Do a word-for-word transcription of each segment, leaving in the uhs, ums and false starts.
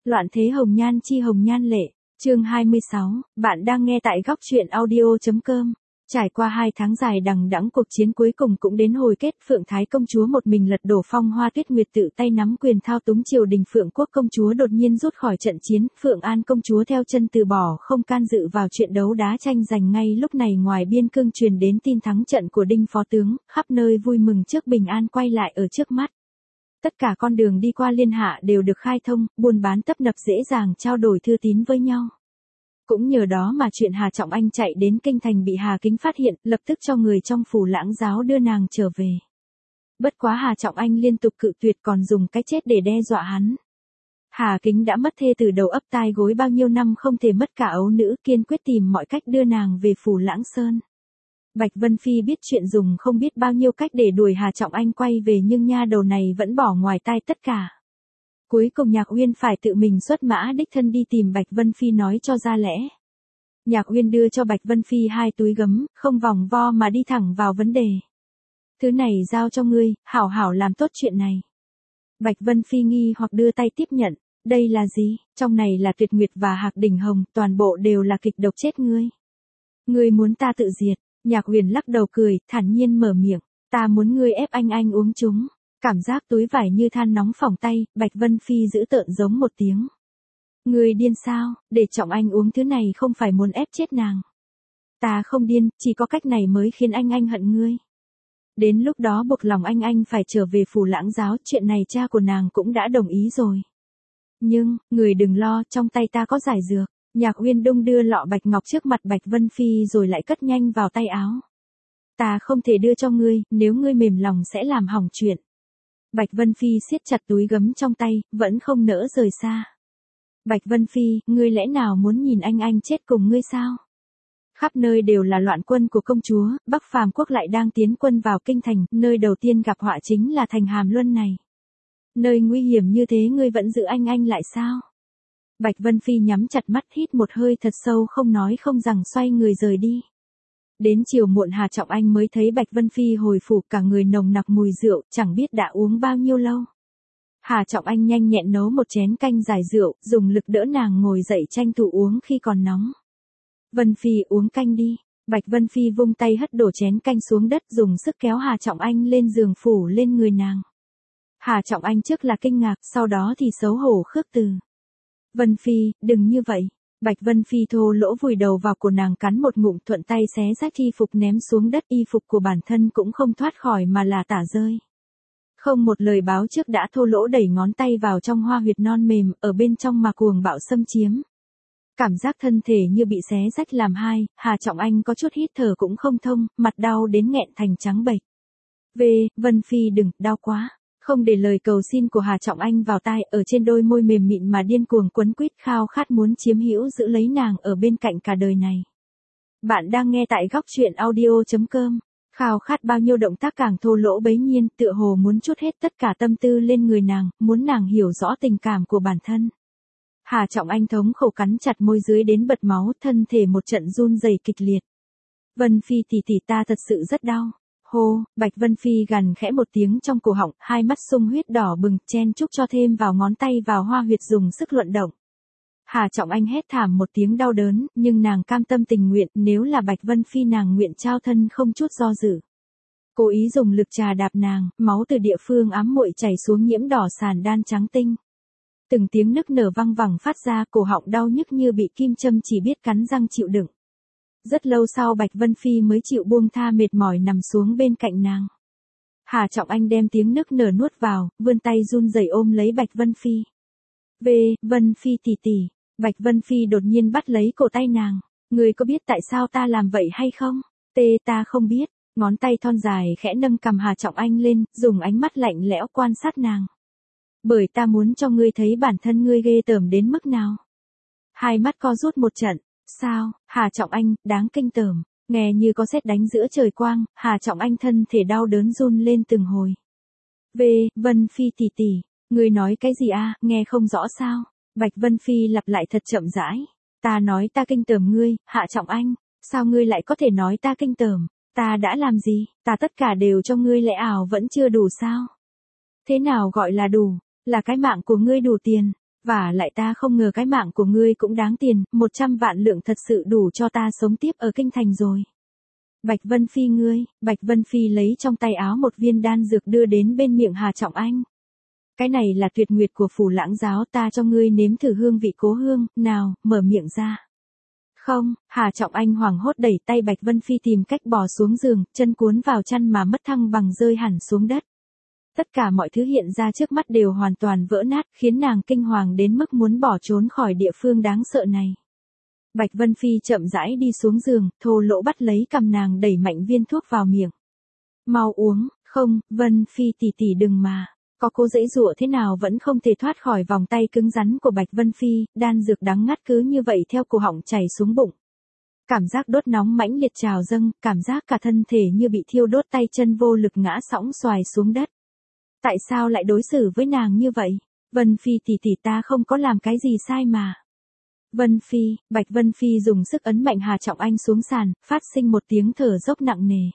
Loạn thế hồng nhan chi hồng nhan lệ, chương hai mươi sáu, bạn đang nghe tại góc truyện audio.com. Trải qua hai tháng dài đằng đẵng, cuộc chiến cuối cùng cũng đến hồi kết. Phượng Thái công chúa một mình lật đổ Phong Hoa Tuyết Nguyệt, tự tay nắm quyền thao túng triều đình. Phượng Quốc công chúa đột nhiên rút khỏi trận chiến. Phượng An công chúa theo chân từ bỏ, không can dự vào chuyện đấu đá tranh giành. Ngay lúc này ngoài biên cương truyền đến tin thắng trận của Đinh phó tướng, khắp nơi vui mừng trước bình an quay lại ở trước mắt. Tất cả con đường đi qua Liên Hạ đều được khai thông, buôn bán tấp nập, dễ dàng trao đổi thư tín với nhau. Cũng nhờ đó mà chuyện Hà Trọng Anh chạy đến kinh thành bị Hà Kính phát hiện, lập tức cho người trong phủ Lãng Giáo đưa nàng trở về. Bất quá Hà Trọng Anh liên tục cự tuyệt, còn dùng cái chết để đe dọa hắn. Hà Kính đã mất thê từ đầu ấp tai gối bao nhiêu năm, không thể mất cả ấu nữ, kiên quyết tìm mọi cách đưa nàng về phủ Lãng Sơn. Bạch Vân Phi biết chuyện, dùng không biết bao nhiêu cách để đuổi Hà Trọng Anh quay về, nhưng nha đầu này vẫn bỏ ngoài tai tất cả. Cuối cùng Nhạc Uyên phải tự mình xuất mã đích thân đi tìm Bạch Vân Phi nói cho ra lẽ. Nhạc Uyên đưa cho Bạch Vân Phi hai túi gấm, không vòng vo mà đi thẳng vào vấn đề. Thứ này giao cho ngươi, hảo hảo làm tốt chuyện này. Bạch Vân Phi nghi hoặc đưa tay tiếp nhận. Đây là gì? Trong này là Tuyệt Nguyệt và Hạc Đỉnh Hồng, toàn bộ đều là kịch độc chết ngươi. Ngươi muốn ta tự diệt? Nhạc Uyên lắc đầu cười, thản nhiên mở miệng. Ta muốn ngươi ép anh anh uống chúng. Cảm giác túi vải như than nóng phỏng tay, Bạch Vân Phi giữ tợn giống một tiếng. Ngươi điên sao? Để Trọng Anh uống thứ này không phải muốn ép chết nàng. Ta không điên, chỉ có cách này mới khiến anh anh hận ngươi. Đến lúc đó buộc lòng anh anh phải trở về phủ Lãng Giáo, chuyện này cha của nàng cũng đã đồng ý rồi. Nhưng, người đừng lo, trong tay ta có giải dược. Nhạc Uyên đung đưa lọ bạch ngọc trước mặt Bạch Vân Phi rồi lại cất nhanh vào tay áo. Ta không thể đưa cho ngươi, nếu ngươi mềm lòng sẽ làm hỏng chuyện. Bạch Vân Phi siết chặt túi gấm trong tay, vẫn không nỡ rời xa. Bạch Vân Phi, ngươi lẽ nào muốn nhìn anh anh chết cùng ngươi sao? Khắp nơi đều là loạn quân của công chúa, Bắc Phàm Quốc lại đang tiến quân vào kinh thành, nơi đầu tiên gặp họa chính là thành Hàm Luân này. Nơi nguy hiểm như thế ngươi vẫn giữ anh anh lại sao? Bạch Vân Phi nhắm chặt mắt, hít một hơi thật sâu, không nói không rằng xoay người rời đi. Đến chiều muộn Hà Trọng Anh mới thấy Bạch Vân Phi hồi phủ, cả người nồng nặc mùi rượu, chẳng biết đã uống bao nhiêu lâu. Hà Trọng Anh nhanh nhẹn nấu một chén canh giải rượu, dùng lực đỡ nàng ngồi dậy tranh thủ uống khi còn nóng. Vân Phi uống canh đi. Bạch Vân Phi vung tay hất đổ chén canh xuống đất, dùng sức kéo Hà Trọng Anh lên giường phủ lên người nàng. Hà Trọng Anh trước là kinh ngạc, sau đó thì xấu hổ khước từ. Vân Phi, đừng như vậy. Bạch Vân Phi thô lỗ vùi đầu vào cổ nàng, cắn một ngụm, thuận tay xé rách y phục ném xuống đất, y phục của bản thân cũng không thoát khỏi mà là tả rơi. Không một lời báo trước đã thô lỗ đẩy ngón tay vào trong hoa huyệt non mềm, ở bên trong mà cuồng bạo xâm chiếm. Cảm giác thân thể như bị xé rách làm hai, Hà Trọng Anh có chút hít thở cũng không thông, mặt đau đến nghẹn thành trắng bệch. Về, Vân Phi đừng, đau quá. Không để lời cầu xin của Hà Trọng Anh vào tai, ở trên đôi môi mềm mịn mà điên cuồng quấn quýt, khao khát muốn chiếm hữu giữ lấy nàng ở bên cạnh cả đời này. Bạn đang nghe tại góc truyện audio.com. Khao khát bao nhiêu động tác càng thô lỗ bấy nhiên, tựa hồ muốn trút hết tất cả tâm tư lên người nàng, muốn nàng hiểu rõ tình cảm của bản thân. Hà Trọng Anh thống khổ cắn chặt môi dưới đến bật máu, thân thể một trận run rẩy kịch liệt. Vân Phi tỷ tỷ, ta thật sự rất đau. Hô, Bạch Vân Phi gằn khẽ một tiếng trong cổ họng, hai mắt sung huyết đỏ bừng, chen chúc cho thêm vào ngón tay vào hoa huyệt, dùng sức luận động. Hà Trọng Anh hét thảm một tiếng đau đớn, nhưng nàng cam tâm tình nguyện, nếu là Bạch Vân Phi nàng nguyện trao thân không chút do dự. Cố ý dùng lực trà đạp nàng, máu từ địa phương ám muội chảy xuống nhiễm đỏ sàn đan trắng tinh. Từng tiếng nức nở vang vẳng phát ra, cổ họng đau nhức như bị kim châm, chỉ biết cắn răng chịu đựng. Rất lâu sau Bạch Vân Phi mới chịu buông tha, mệt mỏi nằm xuống bên cạnh nàng. Hà Trọng Anh đem tiếng nức nở nuốt vào, vươn tay run rẩy ôm lấy Bạch Vân Phi. Về, Vân Phi tỷ tỷ. Bạch Vân Phi đột nhiên bắt lấy cổ tay nàng. Ngươi có biết tại sao ta làm vậy hay không? Tê, ta không biết. Ngón tay thon dài khẽ nâng cằm Hà Trọng Anh lên, dùng ánh mắt lạnh lẽo quan sát nàng. Bởi ta muốn cho ngươi thấy bản thân ngươi ghê tởm đến mức nào. Hai mắt co rút một trận. Sao? Hà Trọng Anh, đáng kinh tởm. Nghe như có sét đánh giữa trời quang, Hà Trọng Anh thân thể đau đớn run lên từng hồi. Về, Vân Phi tỷ tỷ, ngươi nói cái gì a? Nghe không rõ sao? Bạch Vân Phi lặp lại thật chậm rãi. Ta nói ta kinh tởm ngươi, Hạ Trọng Anh. Sao ngươi lại có thể nói ta kinh tởm? Ta đã làm gì? Ta tất cả đều cho ngươi, lẽ ảo vẫn chưa đủ sao? Thế nào gọi là đủ? Là cái mạng của ngươi đủ tiền. Và lại ta không ngờ cái mạng của ngươi cũng đáng tiền, một trăm vạn lượng thật sự đủ cho ta sống tiếp ở kinh thành rồi. Bạch Vân Phi ngươi, Bạch Vân Phi lấy trong tay áo một viên đan dược đưa đến bên miệng Hà Trọng Anh. Cái này là tuyệt nguyệt của Phủ Lãng giáo, ta cho ngươi nếm thử hương vị cố hương, nào, mở miệng ra. Không, Hà Trọng Anh hoảng hốt đẩy tay Bạch Vân Phi tìm cách bò xuống giường, chân cuốn vào chăn mà mất thăng bằng rơi hẳn xuống đất. Tất cả mọi thứ hiện ra trước mắt đều hoàn toàn vỡ nát, khiến nàng kinh hoàng đến mức muốn bỏ trốn khỏi địa phương đáng sợ này. Bạch Vân Phi chậm rãi đi xuống giường, thô lỗ bắt lấy cằm nàng đẩy mạnh viên thuốc vào miệng. Mau uống, không, Vân Phi tỷ tỷ đừng mà. Có cố giãy giụa thế nào vẫn không thể thoát khỏi vòng tay cứng rắn của Bạch Vân Phi, đan dược đắng ngắt cứ như vậy theo cổ họng chảy xuống bụng. Cảm giác đốt nóng mãnh liệt trào dâng, cảm giác cả thân thể như bị thiêu đốt, tay chân vô lực ngã sõng xoài xuống đất. Tại sao lại đối xử với nàng như vậy? Vân Phi tỷ tỷ, ta không có làm cái gì sai mà. Vân Phi, Bạch Vân Phi dùng sức ấn mạnh Hà Trọng Anh xuống sàn, phát sinh một tiếng thở dốc nặng nề.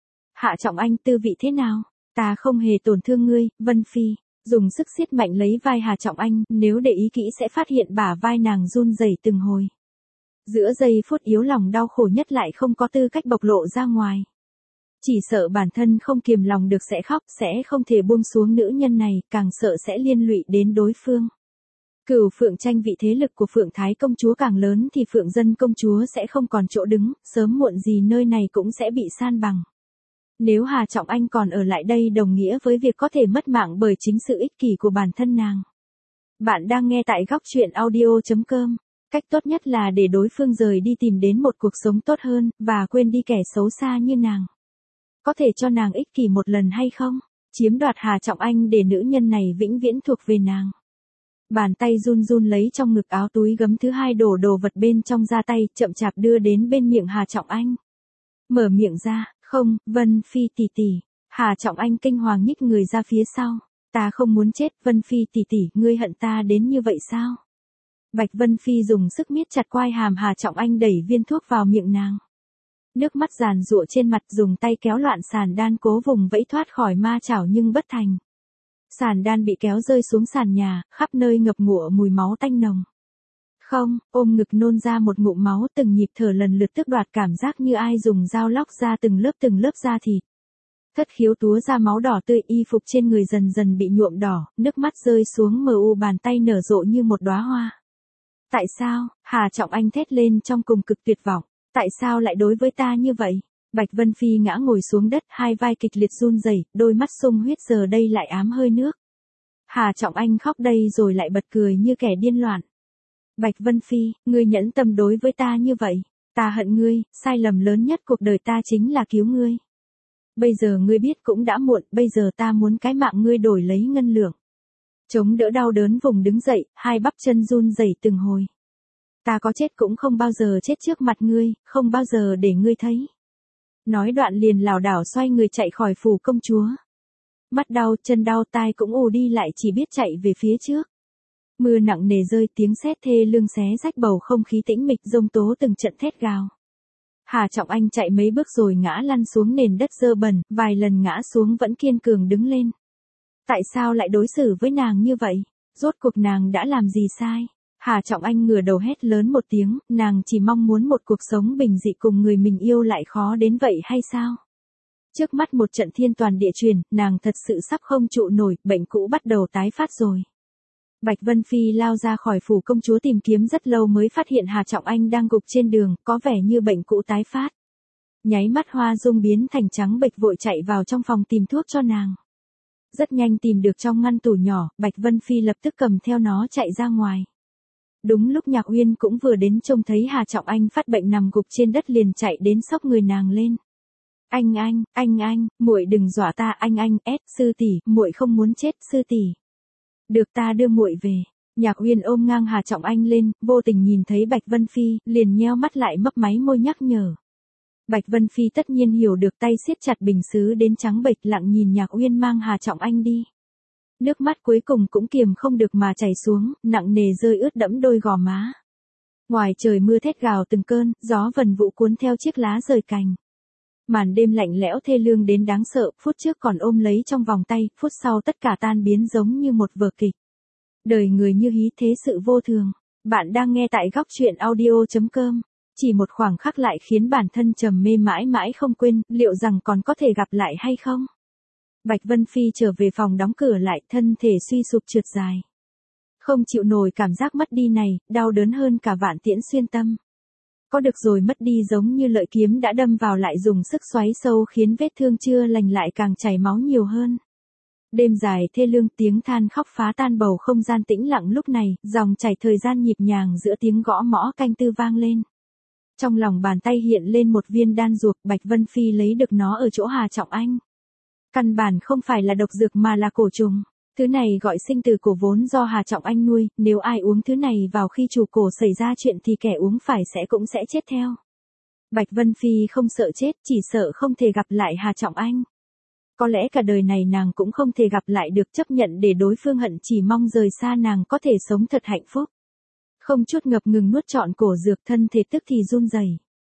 Hạ Trọng Anh, tư vị thế nào? Ta không hề tổn thương ngươi, Vân Phi. Dùng sức siết mạnh lấy vai Hà Trọng Anh, nếu để ý kỹ sẽ phát hiện bả vai nàng run rẩy từng hồi. Giữa giây phút yếu lòng đau khổ nhất lại không có tư cách bộc lộ ra ngoài. Chỉ sợ bản thân không kiềm lòng được sẽ khóc, sẽ không thể buông xuống nữ nhân này, càng sợ sẽ liên lụy đến đối phương. Cửu Phượng tranh vị thế lực của Phượng Thái công chúa càng lớn thì Phượng Dân công chúa sẽ không còn chỗ đứng, sớm muộn gì nơi này cũng sẽ bị san bằng. Nếu Hà Trọng Anh còn ở lại đây đồng nghĩa với việc có thể mất mạng bởi chính sự ích kỷ của bản thân nàng. Bạn đang nghe tại góc truyện audio chấm com. Cách tốt nhất là để đối phương rời đi tìm đến một cuộc sống tốt hơn, và quên đi kẻ xấu xa như nàng. Có thể cho nàng ích kỷ một lần hay không? Chiếm đoạt Hà Trọng Anh để nữ nhân này vĩnh viễn thuộc về nàng. Bàn tay run run lấy trong ngực áo túi gấm thứ hai đổ đồ vật bên trong ra tay, chậm chạp đưa đến bên miệng Hà Trọng Anh. Mở miệng ra, không, Vân Phi tỷ tỷ. Hà Trọng Anh kinh hoàng nhích người ra phía sau. Ta không muốn chết, Vân Phi tỷ tỷ, ngươi hận ta đến như vậy sao? Bạch Vân Phi dùng sức miết chặt quai hàm Hà Trọng Anh, đẩy viên thuốc vào miệng nàng. Nước mắt giàn giụa trên mặt, dùng tay kéo loạn sàn đan cố vùng vẫy thoát khỏi ma chảo nhưng bất thành. Sàn đan bị kéo rơi xuống sàn nhà, khắp nơi ngập ngụa mùi máu tanh nồng. Không, ôm ngực nôn ra một ngụm máu, từng nhịp thở lần lượt tước đoạt, cảm giác như ai dùng dao lóc ra từng lớp từng lớp da thịt. Thất khiếu túa ra máu đỏ tươi, y phục trên người dần dần bị nhuộm đỏ, nước mắt rơi xuống mờ u, bàn tay nở rộ như một đóa hoa. Tại sao? Hà Trọng Anh thét lên trong cùng cực tuyệt vọng. Tại sao lại đối với ta như vậy? Bạch Vân Phi ngã ngồi xuống đất, hai vai kịch liệt run rẩy, đôi mắt sung huyết giờ đây lại ám hơi nước. Hà Trọng Anh khóc đây rồi lại bật cười như kẻ điên loạn. Bạch Vân Phi, ngươi nhẫn tâm đối với ta như vậy. Ta hận ngươi, sai lầm lớn nhất cuộc đời ta chính là cứu ngươi. Bây giờ ngươi biết cũng đã muộn, bây giờ ta muốn cái mạng ngươi đổi lấy ngân lượng. Chống đỡ đau đớn vùng đứng dậy, hai bắp chân run rẩy từng hồi. Ta có chết cũng không bao giờ chết trước mặt ngươi, không bao giờ để ngươi thấy. Nói đoạn liền lảo đảo xoay người chạy khỏi phủ công chúa. Mắt đau, chân đau, tai cũng ù đi, lại chỉ biết chạy về phía trước. Mưa nặng nề rơi, tiếng sét thê lương xé rách bầu không khí tĩnh mịch, giông tố từng trận thét gào. Hà Trọng Anh chạy mấy bước rồi ngã lăn xuống nền đất dơ bẩn, vài lần ngã xuống vẫn kiên cường đứng lên. Tại sao lại đối xử với nàng như vậy? Rốt cuộc nàng đã làm gì sai? Hà Trọng Anh ngửa đầu hét lớn một tiếng, nàng chỉ mong muốn một cuộc sống bình dị cùng người mình yêu lại khó đến vậy hay sao? Trước mắt một trận thiên toàn địa chuyển, nàng thật sự sắp không trụ nổi, bệnh cũ bắt đầu tái phát rồi. Bạch Vân Phi lao ra khỏi phủ công chúa tìm kiếm rất lâu mới phát hiện Hà Trọng Anh đang gục trên đường, có vẻ như bệnh cũ tái phát. Nháy mắt Hoa Dung biến thành trắng bệch, vội chạy vào trong phòng tìm thuốc cho nàng. Rất nhanh tìm được trong ngăn tủ nhỏ, Bạch Vân Phi lập tức cầm theo nó chạy ra ngoài. Đúng lúc Nhạc Uyên cũng vừa đến, trông thấy Hà Trọng Anh phát bệnh nằm gục trên đất liền chạy đến xốc người nàng lên. Anh anh, anh anh, muội đừng dọa ta, anh anh, ét, sư tỷ, muội không muốn chết, sư tỷ. Được, ta đưa muội về. Nhạc Uyên ôm ngang Hà Trọng Anh lên, vô tình nhìn thấy Bạch Vân Phi, liền nheo mắt lại mấp máy môi nhắc nhở. Bạch Vân Phi tất nhiên hiểu được, tay siết chặt bình sứ đến trắng bệch, lặng nhìn Nhạc Uyên mang Hà Trọng Anh đi. Nước mắt cuối cùng cũng kiềm không được mà chảy xuống, nặng nề rơi ướt đẫm đôi gò má. Ngoài trời mưa thét gào từng cơn, gió vần vụ cuốn theo chiếc lá rời cành. Màn đêm lạnh lẽo thê lương đến đáng sợ, phút trước còn ôm lấy trong vòng tay, phút sau tất cả tan biến giống như một vở kịch. Đời người như hí thế sự vô thường. Bạn đang nghe tại góc chuyện audio chấm com. Chỉ một khoảng khắc lại khiến bản thân trầm mê mãi mãi không quên, liệu rằng còn có thể gặp lại hay không? Bạch Vân Phi trở về phòng đóng cửa lại, thân thể suy sụp trượt dài. Không chịu nổi cảm giác mất đi này, đau đớn hơn cả vạn tiễn xuyên tâm. Có được rồi mất đi giống như lợi kiếm đã đâm vào lại dùng sức xoáy sâu khiến vết thương chưa lành lại càng chảy máu nhiều hơn. Đêm dài thê lương, tiếng than khóc phá tan bầu không gian tĩnh lặng lúc này, dòng chảy thời gian nhịp nhàng giữa tiếng gõ mõ canh tư vang lên. Trong lòng bàn tay hiện lên một viên đan dược, Bạch Vân Phi lấy được nó ở chỗ Hà Trọng Anh. Căn bản không phải là độc dược mà là cổ trùng. Thứ này gọi sinh từ cổ vốn do Hà Trọng Anh nuôi, nếu ai uống thứ này vào khi chủ cổ xảy ra chuyện thì kẻ uống phải sẽ cũng sẽ chết theo. Bạch Vân Phi không sợ chết, chỉ sợ không thể gặp lại Hà Trọng Anh. Có lẽ cả đời này nàng cũng không thể gặp lại được, chấp nhận để đối phương hận, chỉ mong rời xa nàng có thể sống thật hạnh phúc. Không chút ngập ngừng nuốt trọn cổ dược, thân thể tức thì run rẩy.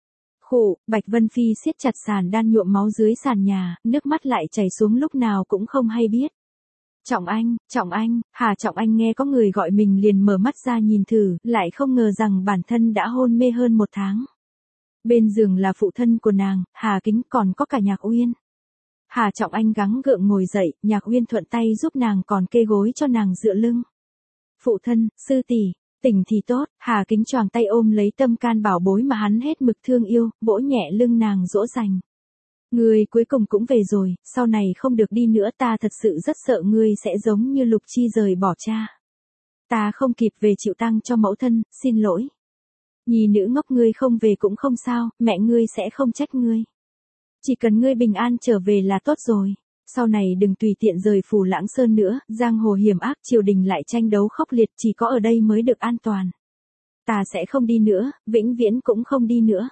Khụ, Bạch Vân Phi siết chặt sàn đan nhuộm máu dưới sàn nhà, nước mắt lại chảy xuống lúc nào cũng không hay biết. Trọng Anh, Trọng Anh, Hà Trọng Anh nghe có người gọi mình liền mở mắt ra nhìn thử, lại không ngờ rằng bản thân đã hôn mê hơn một tháng. Bên giường là phụ thân của nàng, Hà Kính, còn có cả Nhạc Uyên. Hà Trọng Anh gắng gượng ngồi dậy, Nhạc Uyên thuận tay giúp nàng còn kê gối cho nàng dựa lưng. Phụ thân, sư tỷ, tỉnh thì tốt. Hà Kính choàng tay ôm lấy tâm can bảo bối mà hắn hết mực thương yêu, vỗ nhẹ lưng nàng dỗ dành. Ngươi cuối cùng cũng về rồi, sau này không được đi nữa, ta thật sự rất sợ ngươi sẽ giống như Lục Chi rời bỏ cha. Ta không kịp về chịu tang cho mẫu thân, xin lỗi. Nhi nữ ngốc, ngươi không về cũng không sao, mẹ ngươi sẽ không trách ngươi. Chỉ cần ngươi bình an trở về là tốt rồi. Sau này đừng tùy tiện rời Phủ Lãng Sơn nữa, giang hồ hiểm ác, triều đình lại tranh đấu khốc liệt, chỉ có ở đây mới được an toàn. Ta sẽ không đi nữa, vĩnh viễn cũng không đi nữa.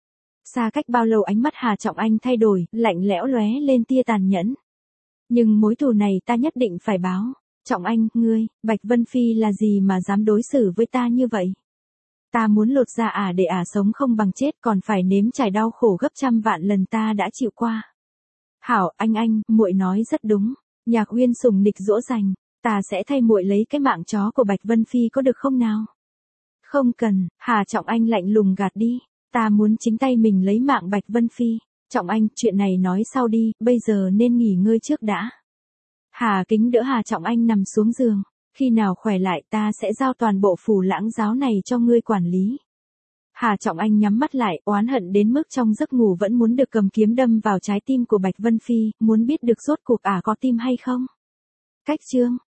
Xa cách bao lâu ánh mắt Hà Trọng Anh thay đổi, lạnh lẽo lóe lên tia tàn nhẫn. Nhưng mối thù này ta nhất định phải báo. Trọng Anh, ngươi, Bạch Vân Phi là gì mà dám đối xử với ta như vậy? Ta muốn lột ra ả để ả sống không bằng chết, còn phải nếm trải đau khổ gấp trăm vạn lần ta đã chịu qua. Hảo, anh anh, muội nói rất đúng. Nhạc Uyên sủng nịch dỗ dành, ta sẽ thay muội lấy cái mạng chó của Bạch Vân Phi có được không nào? Không cần, Hà Trọng Anh lạnh lùng gạt đi. Ta muốn chính tay mình lấy mạng Bạch Vân Phi. Trọng Anh, chuyện này nói sau đi, bây giờ nên nghỉ ngơi trước đã. Hà Kính đỡ Hà Trọng Anh nằm xuống giường. Khi nào khỏe lại ta sẽ giao toàn bộ Phủ Lãng giáo này cho ngươi quản lý. Hà Trọng Anh nhắm mắt lại, oán hận đến mức trong giấc ngủ vẫn muốn được cầm kiếm đâm vào trái tim của Bạch Vân Phi, muốn biết được rốt cuộc ả có tim hay không. Cách chương